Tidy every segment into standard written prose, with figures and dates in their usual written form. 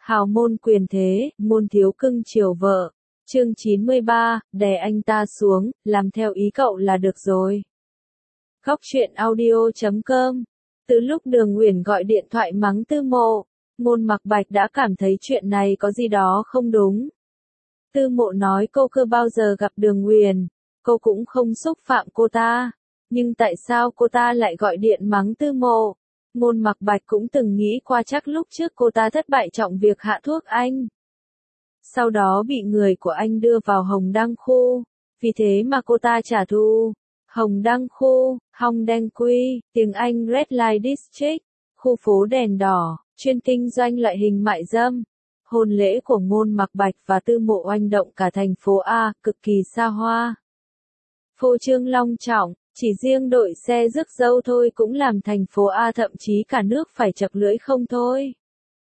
Hào môn quyền thế, môn thiếu cưng chiều vợ. Chương 93, đè anh ta xuống, làm theo ý cậu là được rồi. Góc truyện audio.com. Từ lúc Đường Uyển gọi điện thoại mắng Tư Mộ, Ngôn Mặc Bạch đã cảm thấy chuyện này có gì đó không đúng. Tư Mộ nói cô chưa bao giờ gặp Đường Uyển, cô cũng không xúc phạm cô ta, nhưng tại sao cô ta lại gọi điện mắng Tư Mộ? Ngôn Mặc Bạch cũng từng nghĩ qua chắc lúc trước cô ta thất bại trong việc hạ thuốc anh. Sau đó bị người của anh đưa vào Hồng Đăng Khu, vì thế mà cô ta trả thù. Hồng Đăng Khu, Hong Đen Quy, tiếng Anh Red Light District, khu phố đèn đỏ, chuyên kinh doanh loại hình mại dâm. Hôn lễ của Ngôn Mặc Bạch và Tư Mộ oanh động cả thành phố A, cực kỳ xa hoa. Phô trương long trọng, chỉ riêng đội xe rước dâu thôi cũng làm thành phố A thậm chí cả nước phải chật lưỡi không thôi.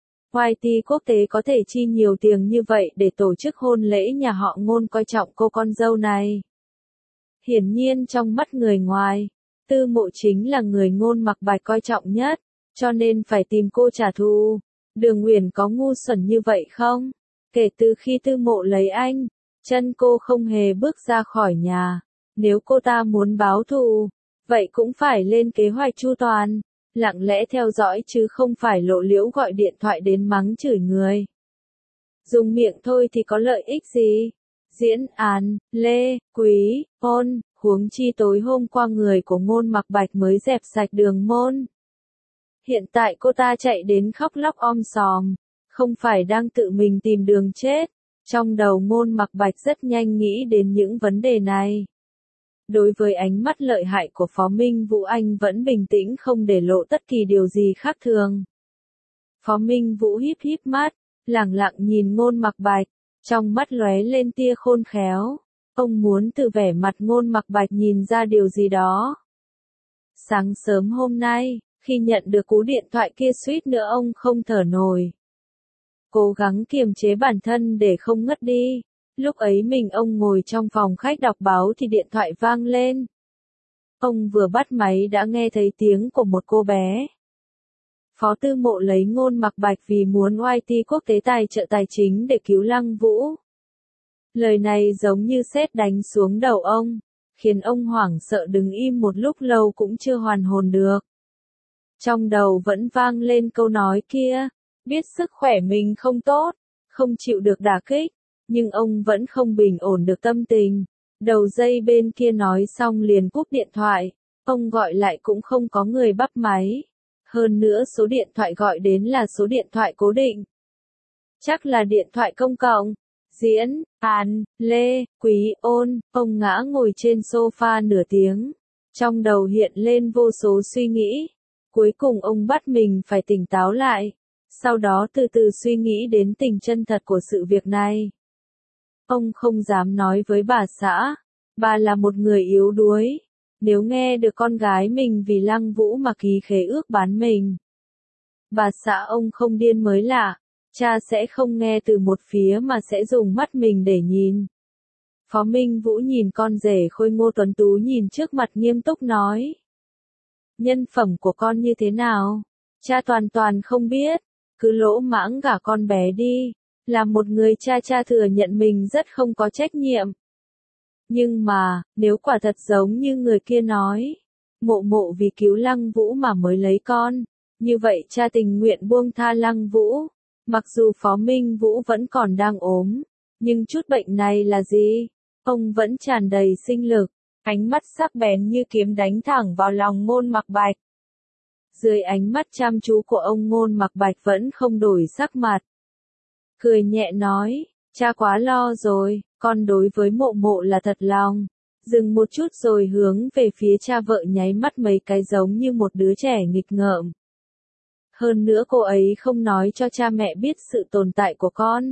YT quốc tế có thể chi nhiều tiền như vậy để tổ chức hôn lễ nhà họ Ngôn coi trọng cô con dâu này. Hiển nhiên trong mắt người ngoài, Tư Mộ chính là người Ngôn Mặc Bạch coi trọng nhất, cho nên phải tìm cô trả thù. Đường Uyển có ngu xuẩn như vậy không? Kể từ khi Tư Mộ lấy anh, chân cô không hề bước ra khỏi nhà. Nếu cô ta muốn báo thù, vậy cũng phải lên kế hoạch chu toàn, lặng lẽ theo dõi chứ không phải lộ liễu gọi điện thoại đến mắng chửi người. Dùng miệng thôi thì có lợi ích gì? Diễn Án, Lê, Quý, Ôn, huống chi tối hôm qua người của Ngôn Mặc Bạch mới dẹp sạch Đường Môn. Hiện tại cô ta chạy đến khóc lóc om sòm, không phải đang tự mình tìm đường chết. Trong đầu Ngôn Mặc Bạch rất nhanh nghĩ đến những vấn đề này. Đối với ánh mắt lợi hại của Phó Minh Vũ, anh vẫn bình tĩnh không để lộ bất kỳ điều gì khác thường. Phó Minh Vũ híp híp mắt, lẳng lặng nhìn Ngôn Mặc Bạch, trong mắt lóe lên tia khôn khéo. Ông muốn từ vẻ mặt Ngôn Mặc Bạch nhìn ra điều gì đó. Sáng sớm hôm nay, khi nhận được cú điện thoại kia suýt nữa ông không thở nổi. Cố gắng kiềm chế bản thân để không ngất đi. Lúc ấy ông ngồi trong phòng khách đọc báo thì điện thoại vang lên. Ông vừa bắt máy đã nghe thấy tiếng của một cô bé. Phó Tư Mộ lấy Ngôn Mặc Bạch vì muốn YT quốc tế tài trợ tài chính để cứu Lăng Vũ. Lời này giống như sét đánh xuống đầu ông, khiến ông hoảng sợ đứng im một lúc lâu cũng chưa hoàn hồn được. Trong đầu vẫn vang lên câu nói kia, biết sức khỏe mình không tốt, không chịu được đả kích. Nhưng ông vẫn không bình ổn được tâm tình. Đầu dây bên kia nói xong liền cúp điện thoại. Ông gọi lại cũng không có người bắt máy. Hơn nữa số điện thoại gọi đến là số điện thoại cố định. Chắc là điện thoại công cộng. Diễn, Án, Lê, Quý, Ôn. Ông ngã ngồi trên sofa nửa tiếng. Trong đầu hiện lên vô số suy nghĩ. Cuối cùng ông bắt mình phải tỉnh táo lại. Sau đó từ từ suy nghĩ đến tình chân thật của sự việc này. Ông không dám nói với bà xã, bà là một người yếu đuối. Nếu nghe được con gái mình vì Lăng Vũ mà ký khế ước bán mình, bà xã ông không điên mới lạ, cha sẽ không nghe từ một phía mà sẽ dùng mắt mình để nhìn. Phó Minh Vũ nhìn con rể khôi ngô tuấn tú nhìn trước mặt nghiêm túc nói. Nhân phẩm của con như thế nào? Cha toàn toàn không biết, cứ lỗ mãng gả con bé đi. Là một người cha thừa nhận mình rất không có trách nhiệm. Nhưng mà, nếu quả thật giống như người kia nói, Mộ vì cứu Lăng Vũ mà mới lấy con, như vậy cha tình nguyện buông tha Lăng Vũ. Mặc dù Phó Minh Vũ vẫn còn đang ốm, nhưng chút bệnh này là gì? Ông vẫn tràn đầy sinh lực, ánh mắt sắc bén như kiếm đánh thẳng vào lòng Ngôn Mặc Bạch. Dưới ánh mắt chăm chú của ông, Ngôn Mặc Bạch vẫn không đổi sắc mặt. Cười nhẹ nói, cha quá lo rồi, con đối với Mộ là thật lòng. Dừng một chút rồi hướng về phía cha vợ nháy mắt mấy cái giống như một đứa trẻ nghịch ngợm. Hơn nữa cô ấy không nói cho cha mẹ biết sự tồn tại của con.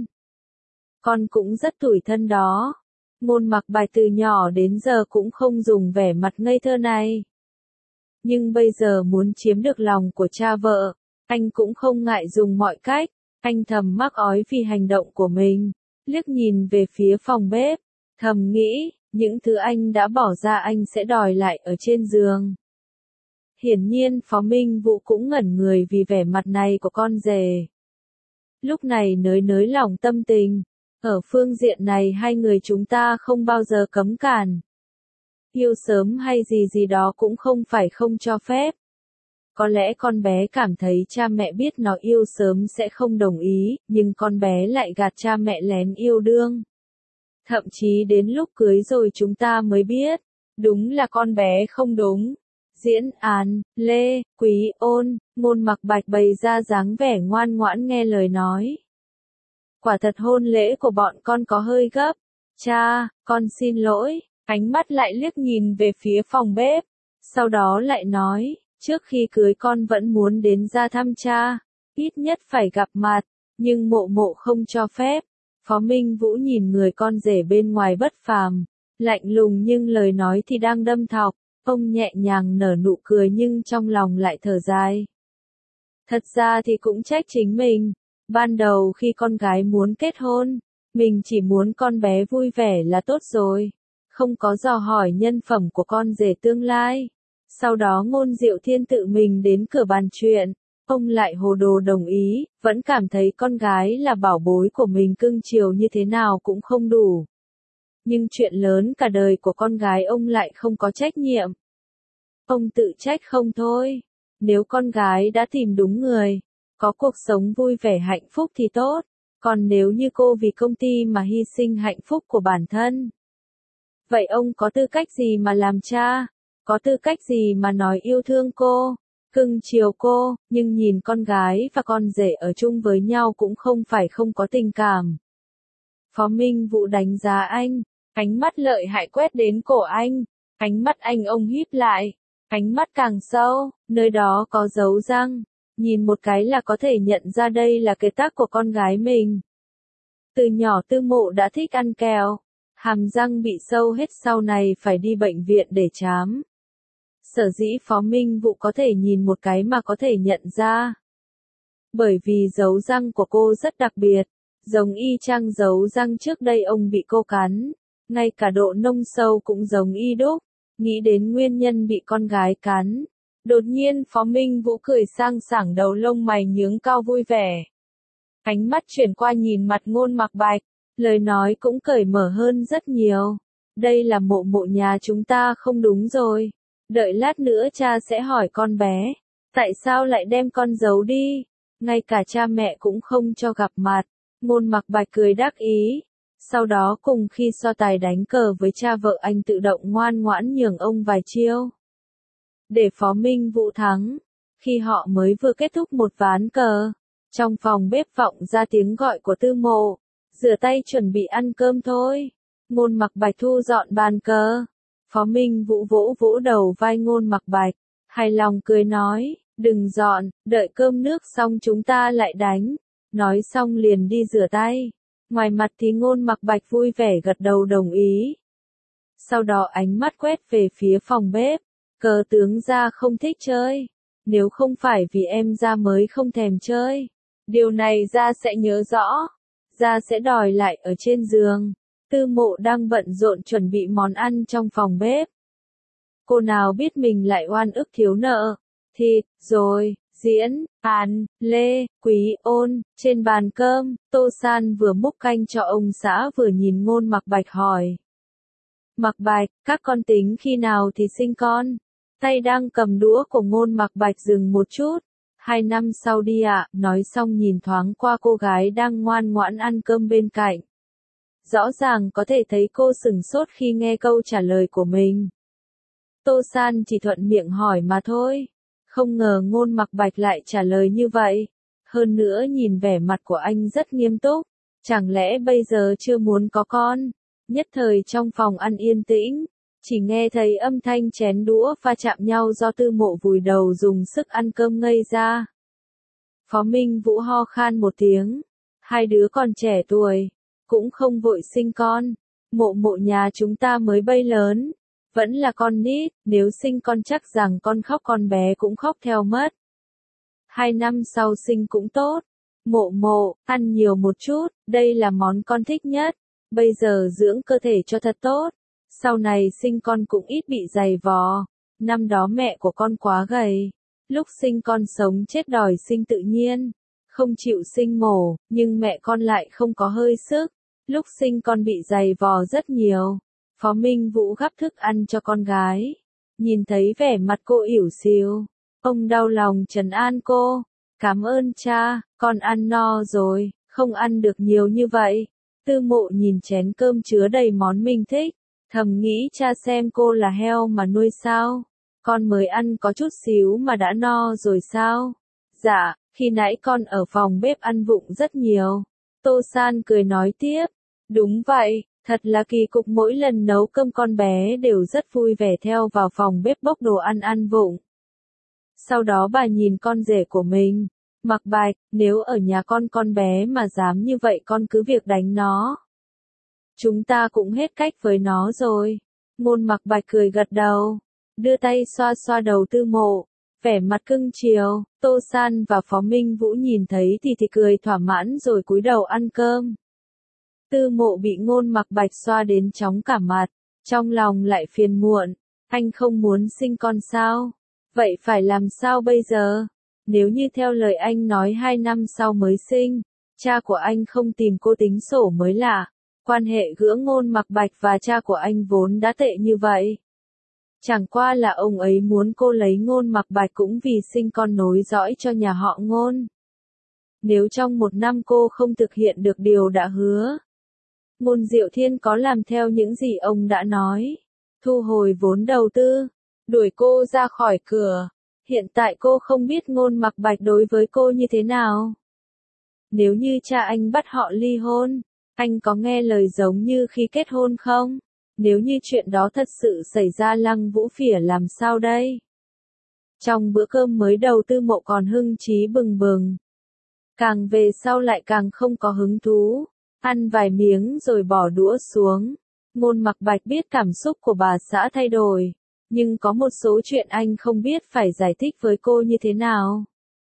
Con cũng rất tủi thân đó. Ngôn Mặc Bạch từ nhỏ đến giờ cũng không dùng vẻ mặt ngây thơ này. Nhưng bây giờ muốn chiếm được lòng của cha vợ, anh cũng không ngại dùng mọi cách. Anh thầm mắc ói vì hành động của mình, liếc nhìn về phía phòng bếp, thầm nghĩ, những thứ anh đã bỏ ra anh sẽ đòi lại ở trên giường. Hiển nhiên Phó Minh Vũ cũng ngẩn người vì vẻ mặt này của con rể. lúc này nới nới lỏng tâm tình. Ở phương diện này hai người chúng ta không bao giờ cấm cản. Yêu sớm hay gì gì đó cũng không phải không cho phép. Có lẽ con bé cảm thấy cha mẹ biết nó yêu sớm sẽ không đồng ý, nhưng con bé lại gạt cha mẹ lén yêu đương. Thậm chí đến lúc cưới rồi chúng ta mới biết, đúng là con bé không đúng. Diễn An, Lê, Quý Ôn, Ngôn Mặc Bạch bày ra dáng vẻ ngoan ngoãn nghe lời nói. Quả thật hôn lễ của bọn con có hơi gấp. Cha, con xin lỗi. Ánh mắt lại liếc nhìn về phía phòng bếp. Sau đó lại nói, trước khi cưới con vẫn muốn đến ra thăm cha. Ít nhất phải gặp mặt, nhưng mộ mộ không cho phép. Phó Minh Vũ nhìn người con rể bên ngoài bất phàm. Lạnh lùng nhưng lời nói thì đang đâm thọc. Ông nhẹ nhàng nở nụ cười nhưng trong lòng lại thở dài. Thật ra thì cũng trách chính mình. Ban đầu khi con gái muốn kết hôn, mình chỉ muốn con bé vui vẻ là tốt rồi. Không có dò hỏi nhân phẩm của con rể tương lai. Sau đó Ngôn Diệu Thiên tự mình đến cửa bàn chuyện. Ông lại hồ đồ đồng ý, vẫn cảm thấy con gái là bảo bối của mình, cưng chiều như thế nào cũng không đủ. Nhưng chuyện lớn cả đời của con gái ông lại không có trách nhiệm. Ông tự trách không thôi. Nếu con gái đã tìm đúng người, có cuộc sống vui vẻ hạnh phúc thì tốt. Còn nếu như cô vì công ty mà hy sinh hạnh phúc của bản thân, vậy ông có tư cách gì mà làm cha? Có tư cách gì mà nói yêu thương cô, cưng chiều cô, nhưng nhìn con gái và con rể ở chung với nhau cũng không phải không có tình cảm. Phó Minh Vũ đánh giá anh, ánh mắt lợi hại quét đến cổ anh, ánh mắt anh ông híp lại, ánh mắt càng sâu, nơi đó có dấu răng, nhìn một cái là có thể nhận ra đây là cái tác của con gái mình. Từ nhỏ Tư Mộ đã thích ăn kẹo, hàm răng bị sâu hết sau này phải đi bệnh viện để chám. Sở dĩ Phó Minh Vũ có thể nhìn một cái mà có thể nhận ra. Bởi vì dấu răng của cô rất đặc biệt, giống y chang dấu răng trước đây ông bị cô cắn, ngay cả độ nông sâu cũng giống y đúc. Nghĩ đến nguyên nhân bị con gái cắn, đột nhiên Phó Minh Vũ cười sang sảng, đầu lông mày nhướng cao vui vẻ. Ánh mắt chuyển qua nhìn mặt Ngôn Mặc Bạch, lời nói cũng cởi mở hơn rất nhiều. Đây là mộ mộ nhà chúng ta không đúng rồi. Đợi lát nữa cha sẽ hỏi con bé, tại sao lại đem con giấu đi, ngay cả cha mẹ cũng không cho gặp mặt. Ngôn Mặc Bạch cười đắc ý, sau đó cùng khi so tài đánh cờ với cha vợ anh tự động ngoan ngoãn nhường ông vài chiêu. Để Phó Minh Vũ thắng, khi họ mới vừa kết thúc một ván cờ, trong phòng bếp vọng ra tiếng gọi của Tư Mộ, rửa tay chuẩn bị ăn cơm thôi. Ngôn Mặc Bạch thu dọn bàn cờ. Phó Minh Vũ vỗ vỗ đầu vai Ngôn Mặc Bạch, hài lòng cười nói, đừng dọn, đợi cơm nước xong chúng ta lại đánh. Nói xong liền đi rửa tay. Ngoài mặt thì Ngôn Mặc Bạch vui vẻ gật đầu đồng ý. Sau đó ánh mắt quét về phía phòng bếp, cờ tướng gia không thích chơi. Nếu không phải vì em gia mới không thèm chơi, điều này gia sẽ nhớ rõ. Gia sẽ đòi lại ở trên giường. Tư Mộ đang bận rộn chuẩn bị món ăn trong phòng bếp. Cô nào biết mình lại oan ức thiếu nợ. Thịt, rồi, Diễn, An, Lê, Quý Ôn, trên bàn cơm, Tô San vừa múc canh cho ông xã vừa nhìn Ngôn Mặc Bạch hỏi. Mặc Bạch, các con tính khi nào thì sinh con? Tay đang cầm đũa của Ngôn Mặc Bạch dừng một chút. 2 năm sau đi ạ, nói xong nhìn thoáng qua cô gái đang ngoan ngoãn ăn cơm bên cạnh. Rõ ràng có thể thấy cô sửng sốt khi nghe câu trả lời của mình. Tô San chỉ thuận miệng hỏi mà thôi. Không ngờ Ngôn Mặc Bạch lại trả lời như vậy. Hơn nữa nhìn vẻ mặt của anh rất nghiêm túc. Chẳng lẽ bây giờ chưa muốn có con? Nhất thời trong phòng ăn yên tĩnh. Chỉ nghe thấy âm thanh chén đũa va chạm nhau do Tư Mộ vùi đầu dùng sức ăn cơm ngây ra. Phó Minh Vũ ho khan một tiếng. Hai đứa còn trẻ tuổi, cũng không vội sinh con. Mộ mộ nhà chúng ta mới bay lớn, vẫn là con nít, nếu sinh con chắc rằng con khóc con bé cũng khóc theo mất. 2 năm sau sinh cũng tốt. Mộ mộ, ăn nhiều một chút, đây là món con thích nhất. Bây giờ dưỡng cơ thể cho thật tốt. Sau này sinh con cũng ít bị dày vò. Năm đó mẹ của con quá gầy. Lúc sinh con sống chết đòi sinh tự nhiên. không chịu sinh mổ, nhưng mẹ con lại không có hơi sức. Lúc sinh con bị giày vò rất nhiều. Phó Minh Vũ gắp thức ăn cho con gái. Nhìn thấy vẻ mặt cô ỉu xìu, ông đau lòng trấn an cô. Cảm ơn cha, con ăn no rồi, không ăn được nhiều như vậy. Tư Mộ nhìn chén cơm chứa đầy món mình thích, thầm nghĩ cha xem cô là heo mà nuôi sao? Con mới ăn có chút xíu mà đã no rồi sao? Dạ, khi nãy con ở phòng bếp ăn vụng rất nhiều. Tô San cười nói tiếp. Đúng vậy, thật là kỳ cục, mỗi lần nấu cơm con bé đều rất vui vẻ theo vào phòng bếp bốc đồ ăn ăn vụng. Sau đó bà nhìn con rể của mình, Mặc Bạch, nếu ở nhà con bé mà dám như vậy con cứ việc đánh nó. Chúng ta cũng hết cách với nó rồi. Ngôn Mặc Bạch cười gật đầu, đưa tay xoa xoa đầu Tư Mộ, vẻ mặt cưng chiều. Tô San và Phó Minh Vũ nhìn thấy thì cười thỏa mãn rồi cúi đầu ăn cơm. Tư Mộ bị Ngôn Mặc Bạch xoa đến chóng cả mặt, trong lòng lại phiền muộn. Anh không muốn sinh con sao? Vậy phải làm sao bây giờ? Nếu như theo lời anh nói 2 năm sau mới sinh, cha của anh không tìm cô tính sổ mới lạ. Quan hệ giữa Ngôn Mặc Bạch và cha của anh vốn đã tệ như vậy. Chẳng qua là ông ấy muốn cô lấy Ngôn Mặc Bạch cũng vì sinh con nối dõi cho nhà họ Ngôn. Nếu trong 1 năm cô không thực hiện được điều đã hứa, Ngôn Diệu Thiên có làm theo những gì ông đã nói, thu hồi vốn đầu tư, đuổi cô ra khỏi cửa. Hiện tại cô không biết Ngôn Mặc Bạch đối với cô như thế nào. Nếu như cha anh bắt họ ly hôn, anh có nghe lời giống như khi kết hôn không? Nếu như chuyện đó thật sự xảy ra, Lăng Vũ Phỉ làm sao đây? Trong bữa cơm mới đầu Tư Mộ còn hưng trí bừng bừng. Càng về sau lại càng không có hứng thú. Ăn vài miếng rồi bỏ đũa xuống. Ngôn Mặc Bạch biết cảm xúc của bà xã thay đổi. Nhưng có một số chuyện anh không biết phải giải thích với cô như thế nào.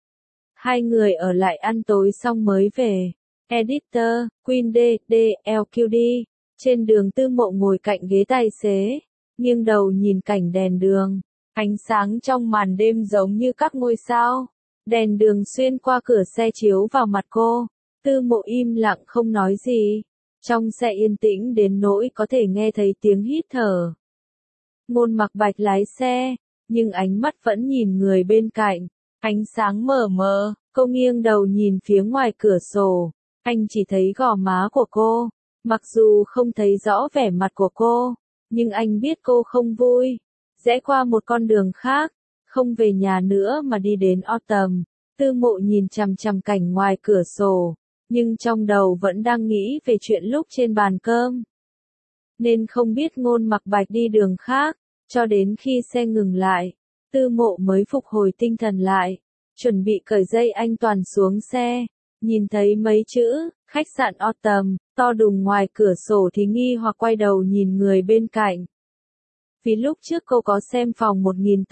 Hai người ở lại ăn tối xong mới về. Editor, Queen D, D, LQD. Trên đường Tư Mộ ngồi cạnh ghế tài xế, nghiêng đầu nhìn cảnh đèn đường. Ánh sáng trong màn đêm giống như các ngôi sao. Đèn đường xuyên qua cửa xe chiếu vào mặt cô. Tư Mộ im lặng không nói gì. Trong xe yên tĩnh đến nỗi có thể nghe thấy tiếng hít thở. Ngôn Mặc Bạch lái xe, nhưng ánh mắt vẫn nhìn người bên cạnh. Ánh sáng mờ mờ, cô nghiêng đầu nhìn phía ngoài cửa sổ. Anh chỉ thấy gò má của cô. Mặc dù không thấy rõ vẻ mặt của cô, nhưng anh biết cô không vui. Rẽ qua một con đường khác, không về nhà nữa mà đi đến Autumn. Tư Mộ nhìn chằm chằm cảnh ngoài cửa sổ, nhưng trong đầu vẫn đang nghĩ về chuyện lúc trên bàn cơm. Nên không biết Ngôn Mặc Bạch đi đường khác, cho đến khi xe ngừng lại, Tư Mộ mới phục hồi tinh thần lại, chuẩn bị cởi dây an toàn xuống xe. Nhìn thấy mấy chữ, khách sạn Autumn, to đùng ngoài cửa sổ thì nghi hoặc quay đầu nhìn người bên cạnh. Vì lúc trước cô có xem phòng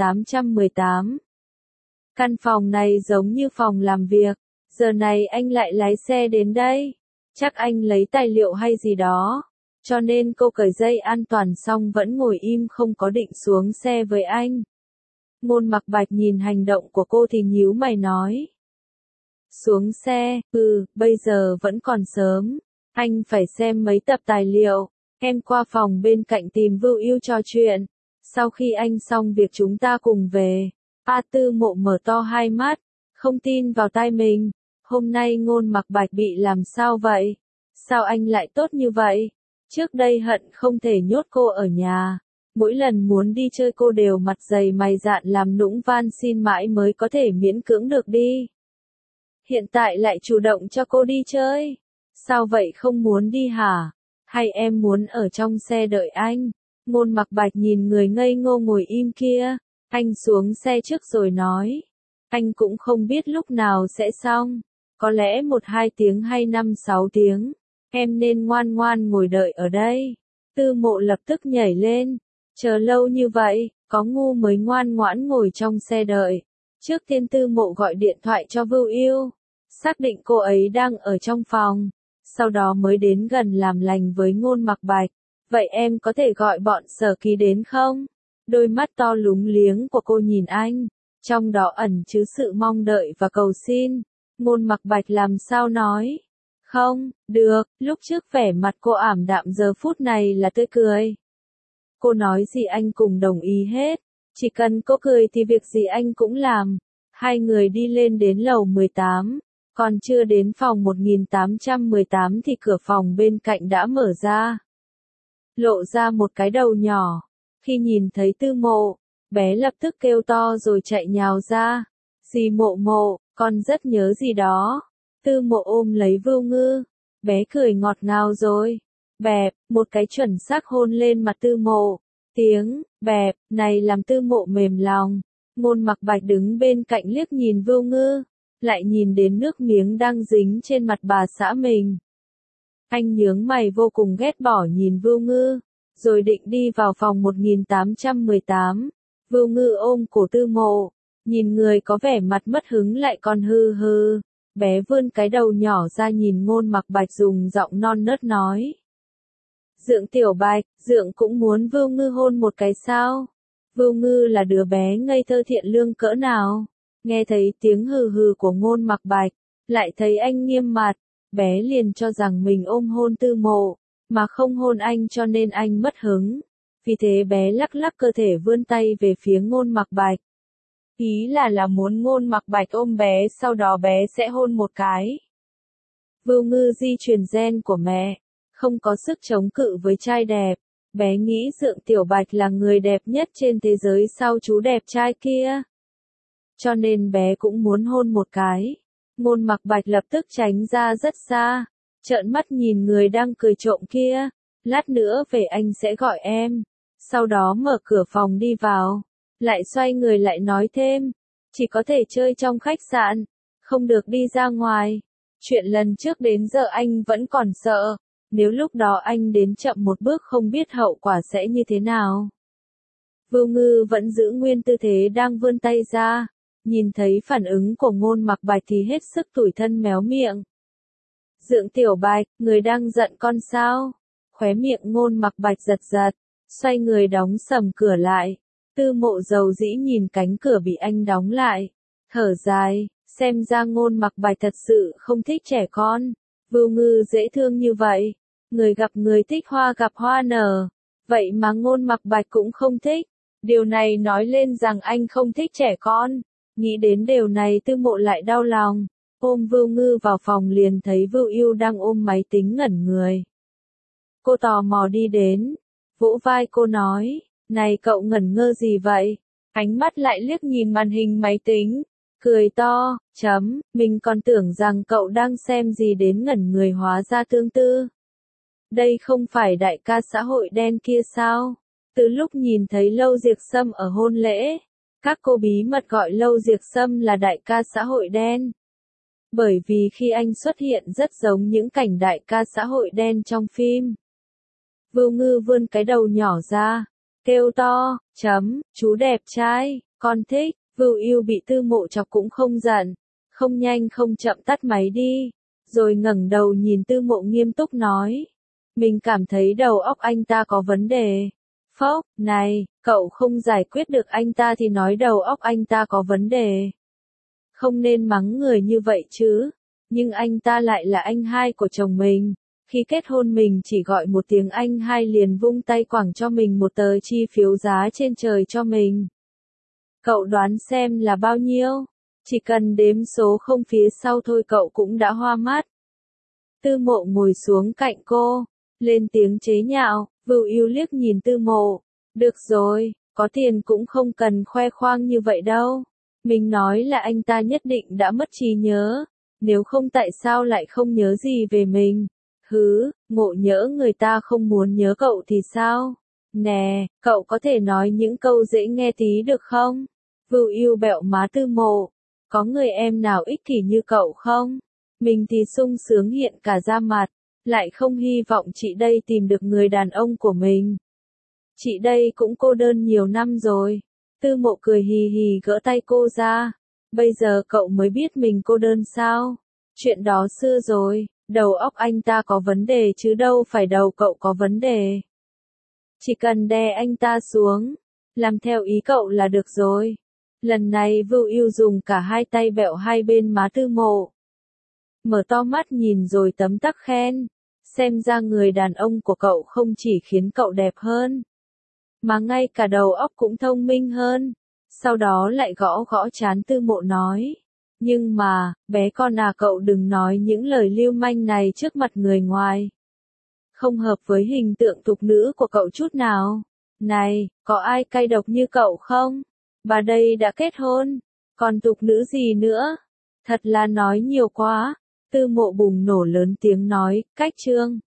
1818. Căn phòng này giống như phòng làm việc, giờ này anh lại lái xe đến đây. Chắc anh lấy tài liệu hay gì đó. Cho nên cô cởi dây an toàn xong vẫn ngồi im không có định xuống xe với anh. Ngôn Mặc Bạch nhìn hành động của cô thì nhíu mày nói. Xuống xe, bây giờ vẫn còn sớm. Anh phải xem mấy tập tài liệu. Em qua phòng bên cạnh tìm Vưu Yêu trò chuyện. Sau khi anh xong việc chúng ta cùng về. Tư Mộ mở to hai mắt, không tin vào tai mình. Hôm nay Ngôn Mặc Bạch bị làm sao vậy? Sao anh lại tốt như vậy? Trước đây hận không thể nhốt cô ở nhà. Mỗi lần muốn đi chơi cô đều mặt dày mày dạn làm nũng van xin mãi mới có thể miễn cưỡng được đi. Hiện tại lại chủ động cho cô đi chơi. Sao vậy, không muốn đi hả? Hay em muốn ở trong xe đợi anh? Ngôn Mặc Bạch nhìn người ngây ngô ngồi im kia. Anh xuống xe trước rồi nói. Anh cũng không biết lúc nào sẽ xong. Có lẽ 1-2 tiếng hay 5-6 tiếng. Em nên ngoan ngoan ngồi đợi ở đây. Tư Mộ lập tức nhảy lên. Chờ lâu như vậy, có ngu mới ngoan ngoãn ngồi trong xe đợi. Trước tiên Tư Mộ gọi điện thoại cho Vưu Yêu. Xác định cô ấy đang ở trong phòng. Sau đó mới đến gần làm lành với Ngôn Mặc Bạch. Vậy em có thể gọi bọn Sở Ký đến không? Đôi mắt to lúng liếng của cô nhìn anh. Trong đó ẩn chứa sự mong đợi và cầu xin. Ngôn Mặc Bạch làm sao nói? Không, được, lúc trước vẻ mặt cô ảm đạm giờ phút này là tươi cười. Cô nói gì anh cũng đồng ý hết, chỉ cần cô cười thì việc gì anh cũng làm. Hai người đi lên đến lầu 18, còn chưa đến phòng 1818 thì cửa phòng bên cạnh đã mở ra. Lộ ra một cái đầu nhỏ, khi nhìn thấy Tư Mộ, bé lập tức kêu to rồi chạy nhào ra. Dì Mộ Mộ, con rất nhớ gì đó. Tư Mộ ôm lấy Vưu Ngư, bé cười ngọt ngào rồi. Bẹp, một cái chuẩn xác hôn lên mặt Tư Mộ. Tiếng, bẹp, này làm Tư Mộ mềm lòng. Ngôn Mặc Bạch đứng bên cạnh liếc nhìn Vưu Ngư, lại nhìn đến nước miếng đang dính trên mặt bà xã mình. Anh nhướng mày vô cùng ghét bỏ nhìn Vưu Ngư, rồi định đi vào phòng 1818. Vưu Ngư ôm cổ Tư Mộ, nhìn người có vẻ mặt mất hứng lại còn hư hư. Bé vươn cái đầu nhỏ ra nhìn Ngôn Mặc Bạch dùng giọng non nớt nói. Dượng tiểu Bạch, Dượng cũng muốn Vưu Ngư hôn một cái sao? Vưu Ngư là đứa bé ngây thơ thiện lương cỡ nào? Nghe thấy tiếng hừ hừ của Ngôn Mặc Bạch, lại thấy anh nghiêm mặt, bé liền cho rằng mình ôm hôn Tư Mộ, mà không hôn anh cho nên anh mất hứng. Vì thế bé lắc lắc cơ thể vươn tay về phía Ngôn Mặc Bạch. Ý là muốn Ngôn Mặc Bạch ôm bé sau đó bé sẽ hôn một cái. Vưu Ngư di truyền gen của mẹ, không có sức chống cự với trai đẹp. Bé nghĩ Dượng Tiểu Bạch là người đẹp nhất trên thế giới sau chú đẹp trai kia. Cho nên bé cũng muốn hôn một cái. Ngôn Mặc Bạch lập tức tránh ra rất xa, trợn mắt nhìn người đang cười trộm kia. Lát nữa về anh sẽ gọi em. Sau đó mở cửa phòng đi vào, lại xoay người lại nói thêm, chỉ có thể chơi trong khách sạn, không được đi ra ngoài. Chuyện lần trước đến giờ anh vẫn còn sợ, nếu lúc đó anh đến chậm một bước không biết hậu quả sẽ như thế nào. Vưu Ngư vẫn giữ nguyên tư thế đang vươn tay ra, nhìn thấy phản ứng của Ngôn Mặc Bạch thì hết sức tủi thân méo miệng. Dượng Tiểu Bạch, người đang giận con sao? Khóe miệng Ngôn Mặc Bạch giật giật, xoay người đóng sầm cửa lại. Tư Mộ dầu dĩ nhìn cánh cửa bị anh đóng lại, thở dài, xem ra Ngôn Mặc Bạch thật sự không thích trẻ con. Vưu Ngư dễ thương như vậy, người gặp người thích hoa gặp hoa nở, vậy mà Ngôn Mặc Bạch cũng không thích. Điều này nói lên rằng anh không thích trẻ con. Nghĩ đến điều này Tư Mộ lại đau lòng, ôm Vưu Ngư vào phòng liền thấy Vưu Yêu đang ôm máy tính ngẩn người. Cô tò mò đi đến, vỗ vai cô nói, này cậu ngẩn ngơ gì vậy? Ánh mắt lại liếc nhìn màn hình máy tính, cười to, mình còn tưởng rằng cậu đang xem gì đến ngẩn người hóa ra tương tư. Đây không phải đại ca xã hội đen kia sao? Từ lúc nhìn thấy Lâu Diệc Sâm ở hôn lễ, các cô bí mật gọi Lâu Diệc Sâm là đại ca xã hội đen. Bởi vì khi anh xuất hiện rất giống những cảnh đại ca xã hội đen trong phim. Vưu Ngư vươn cái đầu nhỏ ra, kêu to, chú đẹp trai, con thích. Vưu Yêu bị Tư Mộ chọc cũng không giận, không nhanh không chậm tắt máy đi, rồi ngẩng đầu nhìn Tư Mộ nghiêm túc nói, mình cảm thấy đầu óc anh ta có vấn đề. Phốc, này, cậu không giải quyết được anh ta thì nói đầu óc anh ta có vấn đề. Không nên mắng người như vậy chứ, nhưng anh ta lại là anh hai của chồng mình. Khi kết hôn mình chỉ gọi một tiếng anh hai liền vung tay quẳng cho mình một tờ chi phiếu giá trên trời cho mình. Cậu đoán xem là bao nhiêu? Chỉ cần đếm số không phía sau thôi cậu cũng đã hoa mắt. Tư Mộ ngồi xuống cạnh cô, lên tiếng chế nhạo. Vưu Yêu liếc nhìn Tư Mộ. Được rồi, có tiền cũng không cần khoe khoang như vậy đâu. Mình nói là anh ta nhất định đã mất trí nhớ. Nếu không tại sao lại không nhớ gì về mình? Hứ, Ngộ nhỡ người ta không muốn nhớ cậu thì sao? Nè, cậu có thể nói những câu dễ nghe tí được không? Vưu Yêu bẹo má Tư Mộ. Có người em nào ích kỷ như cậu không? Mình thì sung sướng hiện cả da mặt, lại không hy vọng chị đây tìm được người đàn ông của mình. Chị đây cũng cô đơn nhiều năm rồi. Tư Mộ cười hì hì gỡ tay cô ra. Bây giờ cậu mới biết mình cô đơn sao? Chuyện đó xưa rồi, đầu óc anh ta có vấn đề chứ đâu phải đầu cậu có vấn đề. Chỉ cần đè anh ta xuống, làm theo ý cậu là được rồi. Lần này Vưu Yêu dùng cả hai tay bẹo hai bên má Tư Mộ, mở to mắt nhìn rồi tấm tắc khen. Xem ra người đàn ông của cậu không chỉ khiến cậu đẹp hơn, mà ngay cả đầu óc cũng thông minh hơn. Sau đó lại gõ gõ trán Tư Mộ nói. Nhưng mà, bé con à, cậu đừng nói những lời lưu manh này trước mặt người ngoài. Không hợp với hình tượng thục nữ của cậu chút nào. Này, có ai cay độc như cậu không? Bà đây đã kết hôn, còn thục nữ gì nữa? Thật là nói nhiều quá. Tư Mộ bùng nổ lớn tiếng nói, cách Trương.